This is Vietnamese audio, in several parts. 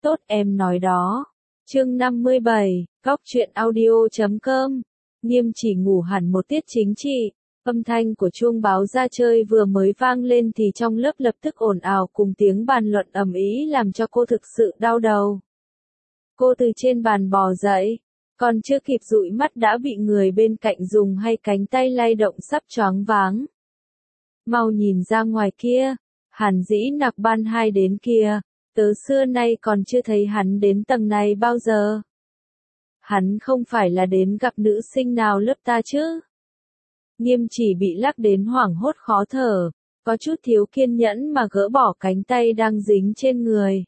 Tốt em nói đó. Chương 57, Góc truyện audio.com. Nghiêm chỉ ngủ hẳn một tiết chính trị. Âm thanh của chuông báo ra chơi vừa mới vang lên thì trong lớp lập tức ồn ào cùng tiếng bàn luận ầm ĩ làm cho cô thực sự đau đầu. Cô từ trên bàn bò dậy, còn chưa kịp dụi mắt đã bị người bên cạnh dùng hai cánh tay lay động sắp choáng váng. Mau nhìn ra ngoài kia, Hàn Dĩ Nặc ban hai đến kìa, tớ xưa nay còn chưa thấy hắn đến tầng này bao giờ. Hắn không phải là đến gặp nữ sinh nào lớp ta chứ? Nghiêm chỉ bị lắc đến hoảng hốt khó thở, có chút thiếu kiên nhẫn mà gỡ bỏ cánh tay đang dính trên người.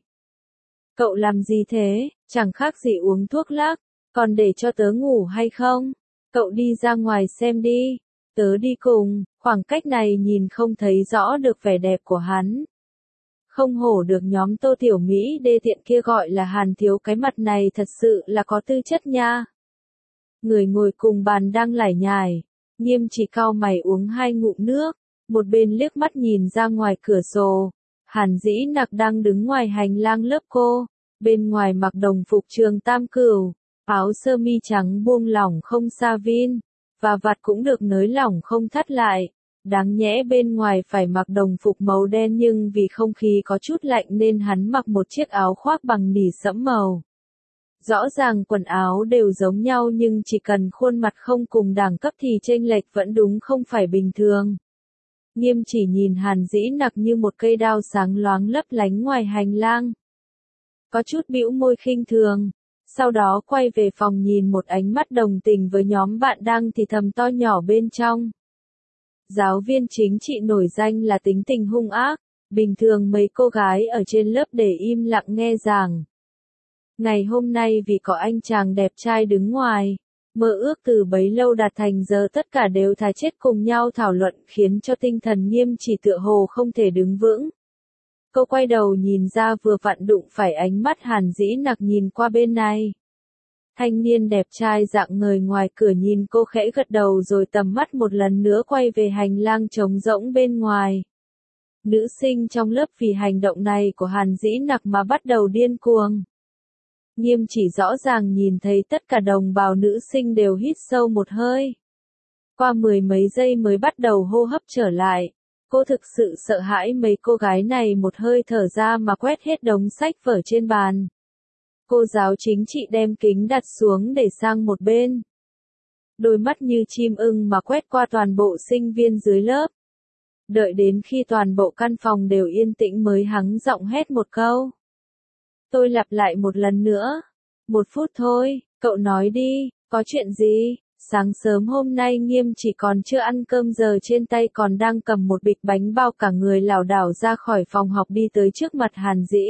Cậu làm gì thế, chẳng khác gì uống thuốc lắc, còn để cho tớ ngủ hay không? Cậu đi ra ngoài xem đi, tớ đi cùng, khoảng cách này nhìn không thấy rõ được vẻ đẹp của hắn. Không hổ được nhóm Tô Tiểu Mỹ đê tiện kia gọi là Hàn thiếu, cái mặt này thật sự là có tư chất nha. Người ngồi cùng bàn đang lải nhải, Nghiêm chỉ cau mày uống hai ngụm nước, một bên liếc mắt nhìn ra ngoài cửa sổ. Hàn Dĩ Nặc đang đứng ngoài hành lang lớp cô, bên ngoài mặc đồng phục trường tam cửu, áo sơ mi trắng buông lỏng không sa vin, và vạt cũng được nới lỏng không thắt lại. Đáng nhẽ bên ngoài phải mặc đồng phục màu đen nhưng vì không khí có chút lạnh nên hắn mặc một chiếc áo khoác bằng nỉ sẫm màu. Rõ ràng quần áo đều giống nhau nhưng chỉ cần khuôn mặt không cùng đẳng cấp thì chênh lệch vẫn đúng không phải bình thường. Nghiêm chỉ nhìn Hàn Dĩ Nặc như một cây đao sáng loáng lấp lánh ngoài hành lang. Có chút bĩu môi khinh thường, sau đó quay về phòng nhìn một ánh mắt đồng tình với nhóm bạn đang thì thầm to nhỏ bên trong. Giáo viên chính trị nổi danh là tính tình hung ác, bình thường mấy cô gái ở trên lớp để im lặng nghe giảng. Ngày hôm nay vì có anh chàng đẹp trai đứng ngoài, mơ ước từ bấy lâu đạt thành giờ tất cả đều thà chết cùng nhau thảo luận khiến cho tinh thần Nghiêm chỉ tựa hồ không thể đứng vững. Cô quay đầu nhìn ra vừa vặn đụng phải ánh mắt Hàn Dĩ Nặc nhìn qua bên này. Thanh niên đẹp trai dạng người ngoài cửa nhìn cô khẽ gật đầu rồi tầm mắt một lần nữa quay về hành lang trống rỗng bên ngoài. Nữ sinh trong lớp vì hành động này của Hàn Dĩ Nặc mà bắt đầu điên cuồng. Nghiêm chỉ rõ ràng nhìn thấy tất cả đồng bào nữ sinh đều hít sâu một hơi. Qua mười mấy giây mới bắt đầu hô hấp trở lại. Cô thực sự sợ hãi mấy cô gái này một hơi thở ra mà quét hết đống sách vở trên bàn. Cô giáo chính trị đem kính đặt xuống để sang một bên. Đôi mắt như chim ưng mà quét qua toàn bộ sinh viên dưới lớp. Đợi đến khi toàn bộ căn phòng đều yên tĩnh mới hắng giọng hét một câu. Tôi lặp lại một lần nữa. 1 phút thôi, cậu nói đi, có chuyện gì? Sáng sớm hôm nay Nghiêm chỉ còn chưa ăn cơm giờ trên tay còn đang cầm một bịch bánh bao cả người lảo đảo ra khỏi phòng học đi tới trước mặt Hàn Dĩ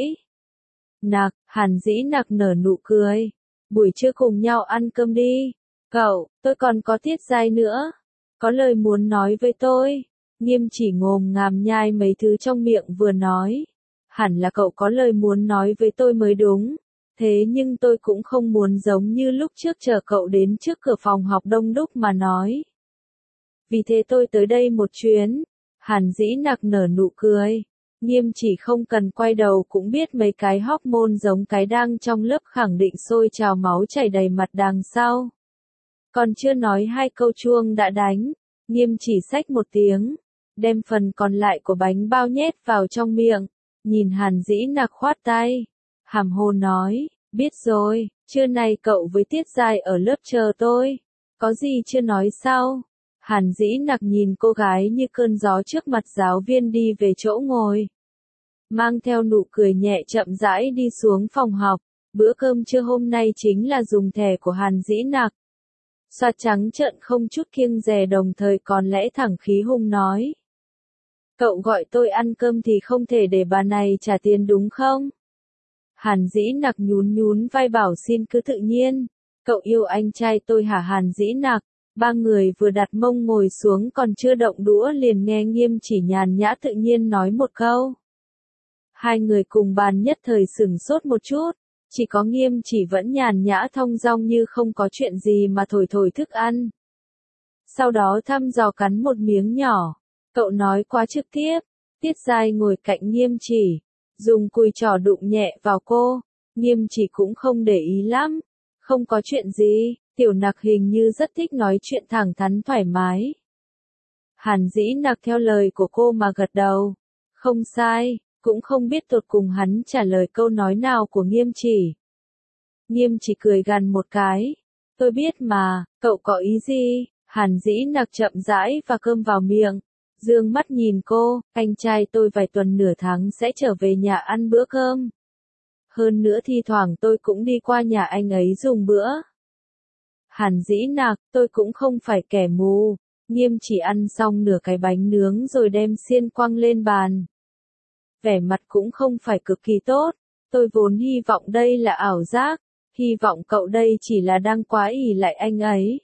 Nặc. Hàn Dĩ Nặc nở nụ cười. Buổi trưa cùng nhau ăn cơm đi. Cậu, tôi còn có tiết giai nữa. Có lời muốn nói với tôi. Nghiêm chỉ ngồm ngàm nhai mấy thứ trong miệng vừa nói. Hẳn là cậu có lời muốn nói với tôi mới đúng. Thế nhưng tôi cũng không muốn giống như lúc trước chờ cậu đến trước cửa phòng học đông đúc mà nói. Vì thế tôi tới đây một chuyến. Hàn Dĩ Nặc nở nụ cười. Nghiêm chỉ không cần quay đầu cũng biết mấy cái hormone giống cái đang trong lớp khẳng định sôi trào máu chảy đầy mặt đằng sau. Còn chưa nói hai câu chuông đã đánh. Nghiêm chỉ xách một tiếng. Đem phần còn lại của bánh bao nhét vào trong miệng. Nhìn Hàn Dĩ Nặc khoát tay. Hàm hồ nói, biết rồi, trưa nay cậu với Tiết Giai ở lớp chờ tôi. Có gì chưa nói sao? Hàn Dĩ Nặc nhìn cô gái như cơn gió trước mặt giáo viên đi về chỗ ngồi. Mang theo nụ cười nhẹ chậm rãi đi xuống phòng học. Bữa cơm trưa hôm nay chính là dùng thẻ của Hàn Dĩ Nặc. Xoa trắng trợn không chút kiêng dè đồng thời còn lẽ thẳng khí hùng nói. Cậu gọi tôi ăn cơm thì không thể để bà này trả tiền đúng không? Hàn Dĩ Nặc nhún nhún vai bảo xin cứ tự nhiên. Cậu yêu anh trai tôi hả Hàn Dĩ Nặc? Ba người vừa đặt mông ngồi xuống còn chưa động đũa liền nghe Nghiêm chỉ nhàn nhã tự nhiên nói một câu. Hai người cùng bàn nhất thời sửng sốt một chút. Chỉ có Nghiêm chỉ vẫn nhàn nhã thong dong như không có chuyện gì mà thổi thổi thức ăn. Sau đó thăm dò cắn một miếng nhỏ. Cậu nói quá trực tiếp. Tiết Giai ngồi cạnh Nghiêm chỉ. Dùng cùi trỏ đụng nhẹ vào cô. Nghiêm chỉ cũng không để ý lắm. Không có chuyện gì, Tiểu Nặc hình như rất thích nói chuyện thẳng thắn thoải mái. Hàn Dĩ Nặc theo lời của cô mà gật đầu. Không sai, cũng không biết tột cùng hắn trả lời câu nói nào của Nghiêm chỉ. Nghiêm chỉ cười gằn một cái. Tôi biết mà, cậu có ý gì? Hàn Dĩ Nặc chậm rãi và cơm vào miệng. Dương mắt nhìn cô, anh trai tôi vài tuần nửa tháng sẽ trở về nhà ăn bữa cơm. Hơn nữa thi thoảng tôi cũng đi qua nhà anh ấy dùng bữa. Hàn Dĩ Nặc, tôi cũng không phải kẻ mù. Nghiêm chỉ ăn xong nửa cái bánh nướng rồi đem xiên quăng lên bàn. Vẻ mặt cũng không phải cực kỳ tốt. Tôi vốn hy vọng đây là ảo giác. Hy vọng cậu đây chỉ là đang quá ỷ lại anh ấy.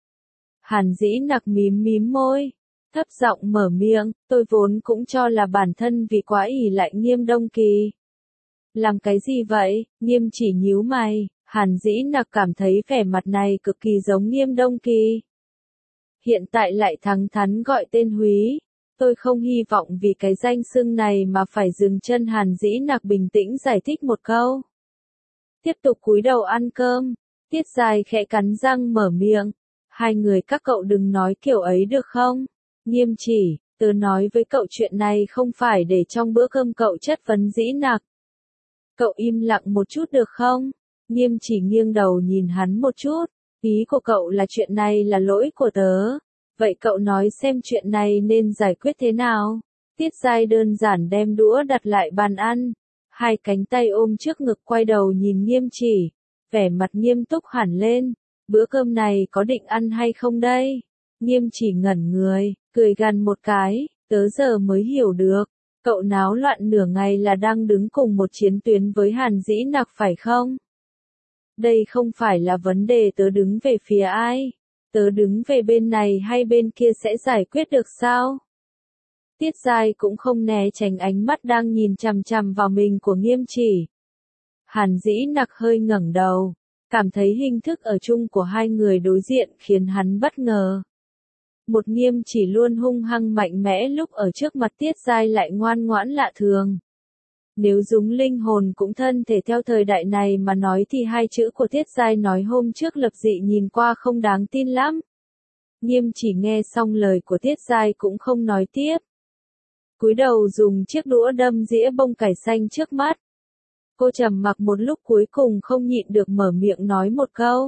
Hàn Dĩ Nặc mím mím môi. Thấp giọng mở miệng, tôi vốn cũng cho là bản thân vì quá ỷ lại Nghiêm Đông Kỳ. Làm cái gì vậy? Nghiêm chỉ nhíu mày. Hàn Dĩ Nặc cảm thấy vẻ mặt này cực kỳ giống Nghiêm Đông Kỳ. Hiện tại lại thẳng thắn gọi tên Húy. Tôi không hy vọng vì cái danh xưng này mà phải dừng chân. Hàn Dĩ Nặc bình tĩnh giải thích một câu. Tiếp tục cúi đầu ăn cơm. Tiết Giai khẽ cắn răng mở miệng. Hai người các cậu đừng nói kiểu ấy được không? Nghiêm chỉ, tớ nói với cậu chuyện này không phải để trong bữa cơm cậu chất vấn Dĩ Nặc. Cậu im lặng một chút được không? Nghiêm chỉ nghiêng đầu nhìn hắn một chút. Ý của cậu là chuyện này là lỗi của tớ. Vậy cậu nói xem chuyện này nên giải quyết thế nào? Tiết Giai đơn giản đem đũa đặt lại bàn ăn. Hai cánh tay ôm trước ngực quay đầu nhìn Nghiêm chỉ. Vẻ mặt nghiêm túc hẳn lên. Bữa cơm này có định ăn hay không đây? Nghiêm chỉ ngẩn người, cười gằn một cái. Tớ giờ mới hiểu được. Cậu náo loạn nửa ngày là đang đứng cùng một chiến tuyến với Hàn Dĩ Nặc phải không? Đây không phải là vấn đề tớ đứng về phía ai. Tớ đứng về bên này hay bên kia sẽ giải quyết được sao? Tiết Giai cũng không né tránh ánh mắt đang nhìn chằm chằm vào mình của Nghiêm chỉ. Hàn Dĩ Nặc hơi ngẩng đầu, cảm thấy hình thức ở chung của hai người đối diện khiến hắn bất ngờ. Một Nghiêm chỉ luôn hung hăng mạnh mẽ lúc ở trước mặt Tiết Giai lại ngoan ngoãn lạ thường. Nếu dùng linh hồn cũng thân thể theo thời đại này mà nói thì hai chữ của Tiết Giai nói hôm trước lập dị nhìn qua không đáng tin lắm. Nghiêm chỉ nghe xong lời của Tiết Giai cũng không nói tiếp. Cúi đầu dùng chiếc đũa đâm dĩa bông cải xanh trước mắt. Cô trầm mặc một lúc cuối cùng không nhịn được mở miệng nói một câu.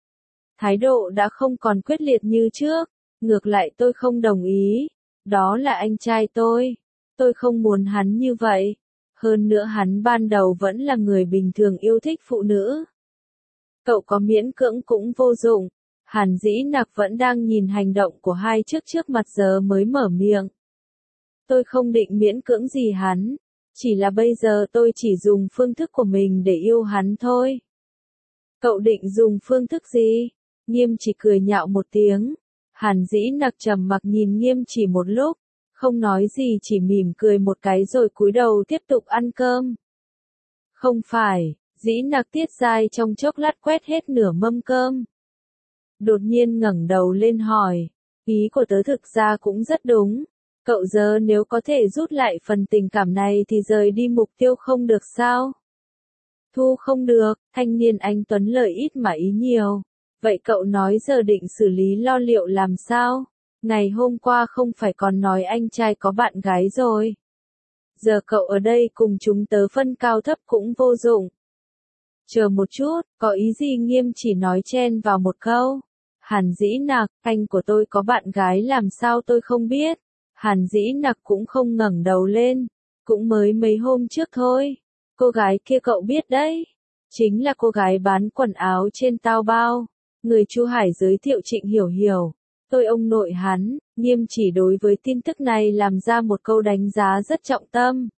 Thái độ đã không còn quyết liệt như trước. Ngược lại tôi không đồng ý. Đó là anh trai tôi. Tôi không muốn hắn như vậy. Hơn nữa hắn ban đầu vẫn là người bình thường yêu thích phụ nữ. Cậu có miễn cưỡng cũng vô dụng. Hàn Dĩ Nặc vẫn đang nhìn hành động của hai trước mặt giờ mới mở miệng. Tôi không định miễn cưỡng gì hắn. Chỉ là bây giờ tôi chỉ dùng phương thức của mình để yêu hắn thôi. Cậu định dùng phương thức gì? Nghiêm chỉ cười nhạo một tiếng. Hàn Dĩ Nặc trầm mặc nhìn Nghiêm chỉ một lúc. Không nói gì chỉ mỉm cười một cái rồi cúi đầu tiếp tục ăn cơm. Không phải, Dĩ Nặc Tiết Giai trong chốc lát quét hết nửa mâm cơm. Đột nhiên ngẩng đầu lên hỏi, ý của tớ thực ra cũng rất đúng. Cậu giờ nếu có thể rút lại phần tình cảm này thì rời đi mục tiêu không được sao? Thu không được, thanh niên anh Tuấn lời ít mà ý nhiều. Vậy cậu nói giờ định xử lý lo liệu làm sao? Ngày hôm qua không phải còn nói anh trai có bạn gái rồi. Giờ cậu ở đây cùng chúng tớ phân cao thấp cũng vô dụng. Chờ một chút, có ý gì? Nghiêm chỉ nói chen vào một câu. Hàn Dĩ Nặc, anh của tôi có bạn gái làm sao tôi không biết. Hàn Dĩ Nặc cũng không ngẩng đầu lên. Cũng mới mấy hôm trước thôi. Cô gái kia cậu biết đấy. Chính là cô gái bán quần áo trên Taobao. Người Chu Hải giới thiệu Trịnh Hiểu Hiểu. Tôi ông nội hắn. Nghiêm chỉ đối với tin tức này làm ra một câu đánh giá rất trọng tâm.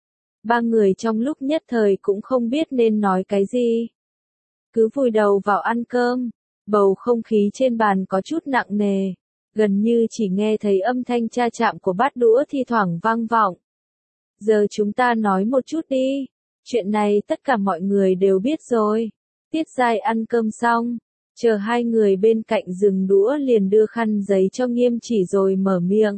Ba người trong lúc nhất thời cũng không biết nên nói cái gì. Cứ vùi đầu vào ăn cơm. Bầu không khí trên bàn có chút nặng nề. Gần như chỉ nghe thấy âm thanh cha chạm của bát đũa thi thoảng vang vọng. Giờ chúng ta nói một chút đi. Chuyện này tất cả mọi người đều biết rồi. Tiết Giai ăn cơm xong. Chờ hai người bên cạnh dừng đũa liền đưa khăn giấy cho Nghiêm chỉ rồi mở miệng.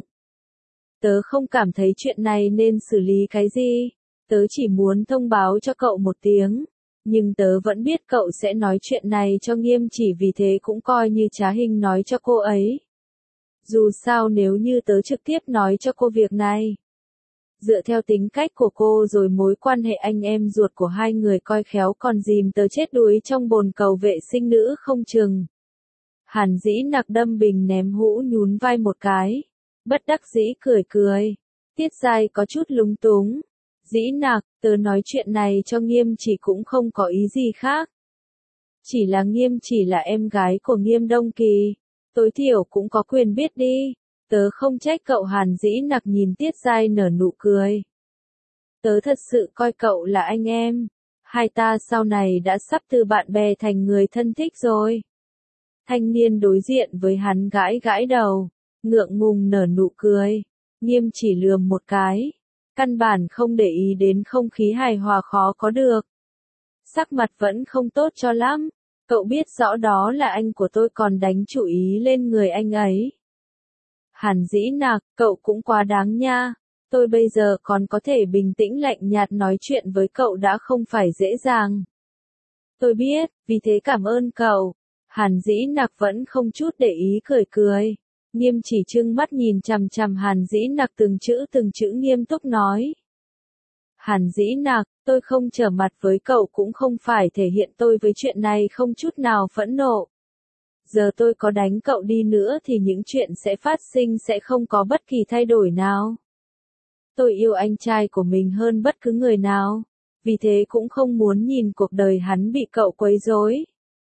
Tớ không cảm thấy chuyện này nên xử lý cái gì. Tớ chỉ muốn thông báo cho cậu một tiếng. Nhưng tớ vẫn biết cậu sẽ nói chuyện này cho Nghiêm Chỉ, vì thế cũng coi như Trá Hình nói cho cô ấy. Dù sao nếu như tớ trực tiếp nói cho cô việc này, dựa theo tính cách của cô rồi mối quan hệ anh em ruột của hai người, coi khéo còn dìm tớ chết đuối trong bồn cầu vệ sinh nữ không chừng. Hàn Dĩ Nặc đâm bình ném hũ, nhún vai một cái. Bất đắc dĩ cười cười. Tiết Giai có chút lúng túng. Dĩ Nặc, tớ nói chuyện này cho Nghiêm Chỉ cũng không có ý gì khác. Chỉ là Nghiêm Chỉ là em gái của Nghiêm Đông Kỳ. Tối thiểu cũng có quyền biết đi. Tớ không trách cậu. Hàn Dĩ Nặc nhìn Tiết Giai nở nụ cười. Tớ thật sự coi cậu là anh em. Hai ta sau này đã sắp từ bạn bè thành người thân thích rồi. Thanh niên đối diện với hắn gãi gãi đầu, ngượng ngùng nở nụ cười. Nghiêm Chỉ lườm một cái, căn bản không để ý đến không khí hài hòa khó có được. Sắc mặt vẫn không tốt cho lắm, cậu biết rõ đó là anh của tôi còn đánh chủ ý lên người anh ấy. Hàn Dĩ Nặc, cậu cũng quá đáng nha. Tôi bây giờ còn có thể bình tĩnh lạnh nhạt nói chuyện với cậu đã không phải dễ dàng. Tôi biết, vì thế cảm ơn cậu. Hàn Dĩ Nặc vẫn không chút để ý cười cười. Nghiêm Chỉ trừng mắt nhìn chằm chằm Hàn Dĩ Nặc, từng chữ nghiêm túc nói. Hàn Dĩ Nặc, tôi không trở mặt với cậu cũng không phải thể hiện tôi với chuyện này không chút nào phẫn nộ. Giờ tôi có đánh cậu đi nữa thì những chuyện sẽ phát sinh sẽ không có bất kỳ thay đổi nào. Tôi yêu anh trai của mình hơn bất cứ người nào, vì thế cũng không muốn nhìn cuộc đời hắn bị cậu quấy rối.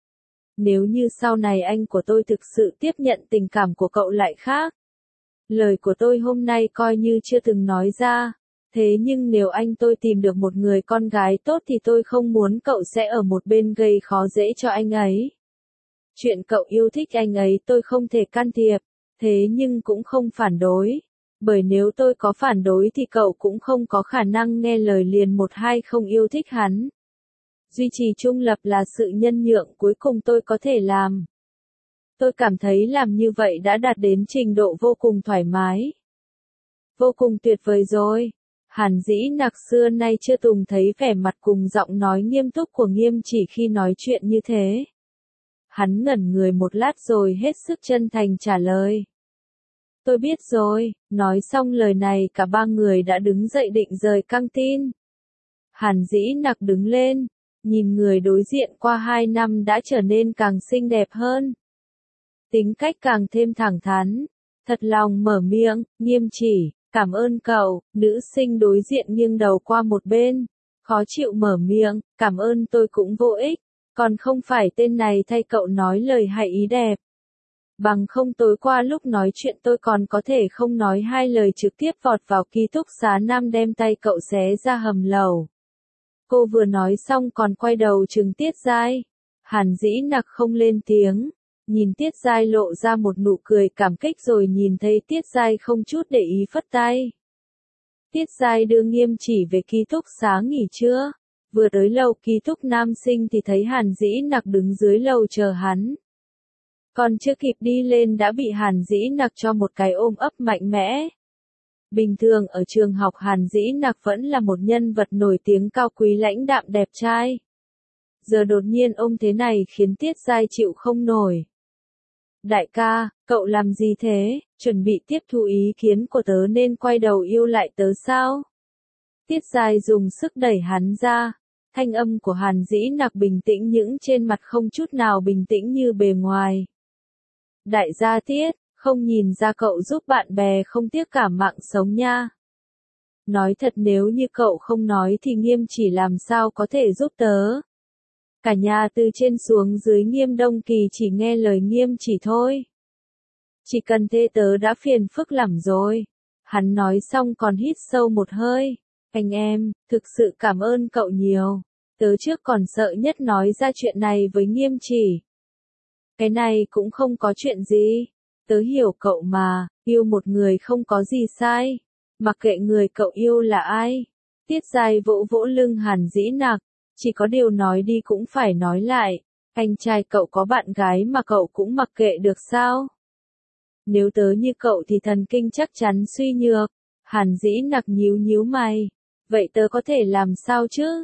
Nếu như sau này anh của tôi thực sự tiếp nhận tình cảm của cậu lại khác. Lời của tôi hôm nay coi như chưa từng nói ra. Thế nhưng nếu anh tôi tìm được một người con gái tốt thì tôi không muốn cậu sẽ ở một bên gây khó dễ cho anh ấy. Chuyện cậu yêu thích anh ấy tôi không thể can thiệp, thế nhưng cũng không phản đối. Bởi nếu tôi có phản đối thì cậu cũng không có khả năng nghe lời liền một hai không yêu thích hắn. Duy trì trung lập là sự nhân nhượng cuối cùng tôi có thể làm. Tôi cảm thấy làm như vậy đã đạt đến trình độ vô cùng thoải mái. Vô cùng tuyệt vời rồi. Hàn Dĩ Nặc xưa nay chưa từng thấy vẻ mặt cùng giọng nói nghiêm túc của Nghiêm Chỉ khi nói chuyện như thế. Hắn ngẩn người một lát rồi hết sức chân thành trả lời. Tôi biết rồi. Nói xong lời này cả ba người đã đứng dậy định rời căng tin. Hàn Dĩ Nặc đứng lên, nhìn người đối diện qua 2 năm đã trở nên càng xinh đẹp hơn. Tính cách càng thêm thẳng thắn, thật lòng mở miệng. Nghiêm Chỉ, cảm ơn cậu. Nữ sinh đối diện nghiêng đầu qua một bên, khó chịu mở miệng, cảm ơn tôi cũng vô ích, còn không phải tên này thay cậu nói lời hay ý đẹp. Bằng không tối qua lúc nói chuyện tôi còn có thể không nói hai lời trực tiếp vọt vào ký túc xá nam đem tay cậu xé ra hầm lầu. Cô vừa nói xong còn quay đầu trừng Tiết Giai. Hàn Dĩ Nặc không lên tiếng, nhìn Tiết Giai lộ ra một nụ cười cảm kích rồi nhìn thấy Tiết Giai không chút để ý phất tay. Tiết Giai đưa Nghiêm Chỉ về ký túc xá nghỉ trưa. Vừa tới lầu ký túc nam sinh thì thấy Hàn Dĩ Nặc đứng dưới lầu chờ hắn. Còn chưa kịp đi lên đã bị Hàn Dĩ Nặc cho một cái ôm ấp mạnh mẽ. Bình thường ở trường học Hàn Dĩ Nặc vẫn là một nhân vật nổi tiếng cao quý lãnh đạm đẹp trai. Giờ đột nhiên ôm thế này khiến Tiết Giai chịu không nổi. Đại ca, cậu làm gì thế? Chuẩn bị tiếp thu ý kiến của tớ nên quay đầu yêu lại tớ sao? Tiết Giai dùng sức đẩy hắn ra. Thanh âm của Hàn Dĩ Nặc bình tĩnh những trên mặt không chút nào bình tĩnh như bề ngoài. Đại gia Tiết, không nhìn ra cậu giúp bạn bè không tiếc cả mạng sống nha. Nói thật nếu như cậu không nói thì Nghiêm Chỉ làm sao có thể giúp tớ. Cả nhà từ trên xuống dưới Nghiêm Đông Kỳ chỉ nghe lời Nghiêm Chỉ thôi. Chỉ cần thế tớ đã phiền phức lắm rồi. Hắn nói xong còn hít sâu một hơi. Anh em, thực sự cảm ơn cậu nhiều. Tớ trước còn sợ nhất nói ra chuyện này với Nghiêm Chỉ. Cái này cũng không có chuyện gì. Tớ hiểu cậu mà, yêu một người không có gì sai. Mặc kệ người cậu yêu là ai. Tiết Giai vỗ vỗ lưng Hàn Dĩ Nặc. Chỉ có điều nói đi cũng phải nói lại. Anh trai cậu có bạn gái mà cậu cũng mặc kệ được sao? Nếu tớ như cậu thì thần kinh chắc chắn suy nhược. Hàn Dĩ Nặc nhíu nhíu mày. Vậy tớ có thể làm sao chứ?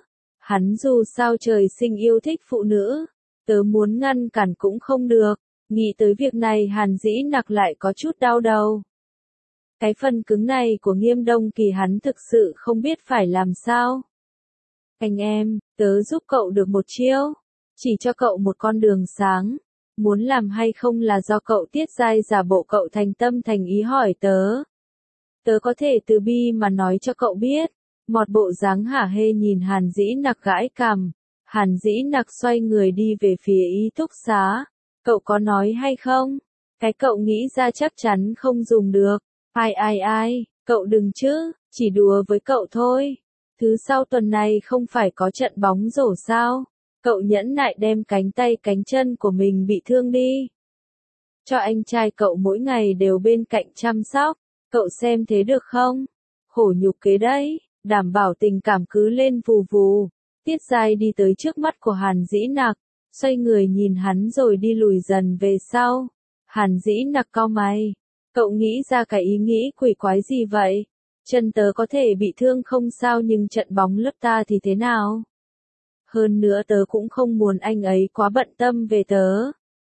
Hắn dù sao trời sinh yêu thích phụ nữ, tớ muốn ngăn cản cũng không được, nghĩ tới việc này Hàn Dĩ Nặc lại có chút đau đầu. Cái phần cứng này của Nghiêm Đông Kỳ hắn thực sự không biết phải làm sao. Anh em, tớ giúp cậu được một chiêu, chỉ cho cậu một con đường sáng, muốn làm hay không là do cậu. Tiết Giai giả bộ cậu thành tâm thành ý hỏi tớ. Tớ có thể từ bi mà nói cho cậu biết. Một bộ dáng hả hê nhìn Hàn Dĩ Nặc gãi cằm. Hàn Dĩ Nặc xoay người đi về phía y túc xá. Cậu có nói hay không? Cái cậu nghĩ ra chắc chắn không dùng được. Ai, cậu đừng chứ, chỉ đùa với cậu thôi. Thứ sau tuần này không phải có trận bóng rổ sao? Cậu nhẫn nại đem cánh tay cánh chân của mình bị thương đi. Cho anh trai cậu mỗi ngày đều bên cạnh chăm sóc. Cậu xem thế được không? Khổ nhục kế đấy, đảm bảo tình cảm cứ lên vù vù. Tiết Giai đi tới trước mắt của Hàn Dĩ Nặc, xoay người nhìn hắn rồi đi lùi dần về sau. Hàn Dĩ Nặc cau mày. Cậu nghĩ ra cái ý nghĩ quỷ quái gì vậy? Chân tớ có thể bị thương không sao nhưng trận bóng lớp ta thì thế nào? Hơn nữa tớ cũng không muốn anh ấy quá bận tâm về tớ.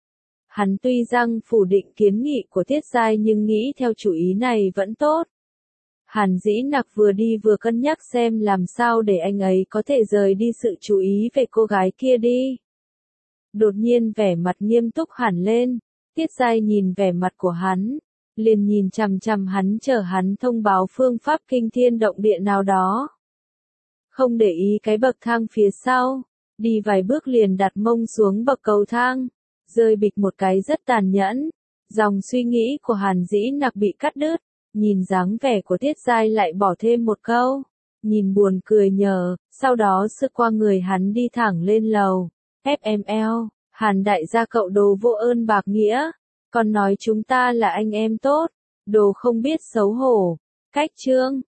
Hắn tuy rằng phủ định kiến nghị của Tiết Giai nhưng nghĩ theo chủ ý này vẫn tốt. Hàn Dĩ Nặc vừa đi vừa cân nhắc xem làm sao để anh ấy có thể rời đi sự chú ý về cô gái kia đi. Đột nhiên vẻ mặt nghiêm túc hẳn lên, Tiết Giai nhìn vẻ mặt của hắn, liền nhìn chằm chằm hắn chờ hắn thông báo phương pháp kinh thiên động địa nào đó. Không để ý cái bậc thang phía sau, đi vài bước liền đặt mông xuống bậc cầu thang, rơi bịch một cái rất tàn nhẫn. Dòng suy nghĩ của Hàn Dĩ Nặc bị cắt đứt, nhìn dáng vẻ của Tiết Giai lại bỏ thêm một câu, nhìn buồn cười nhờ, sau đó sượt qua người hắn đi thẳng lên lầu. FML, Hàn đại gia cậu đồ vô ơn bạc nghĩa, còn nói chúng ta là anh em tốt, đồ không biết xấu hổ. Cách chương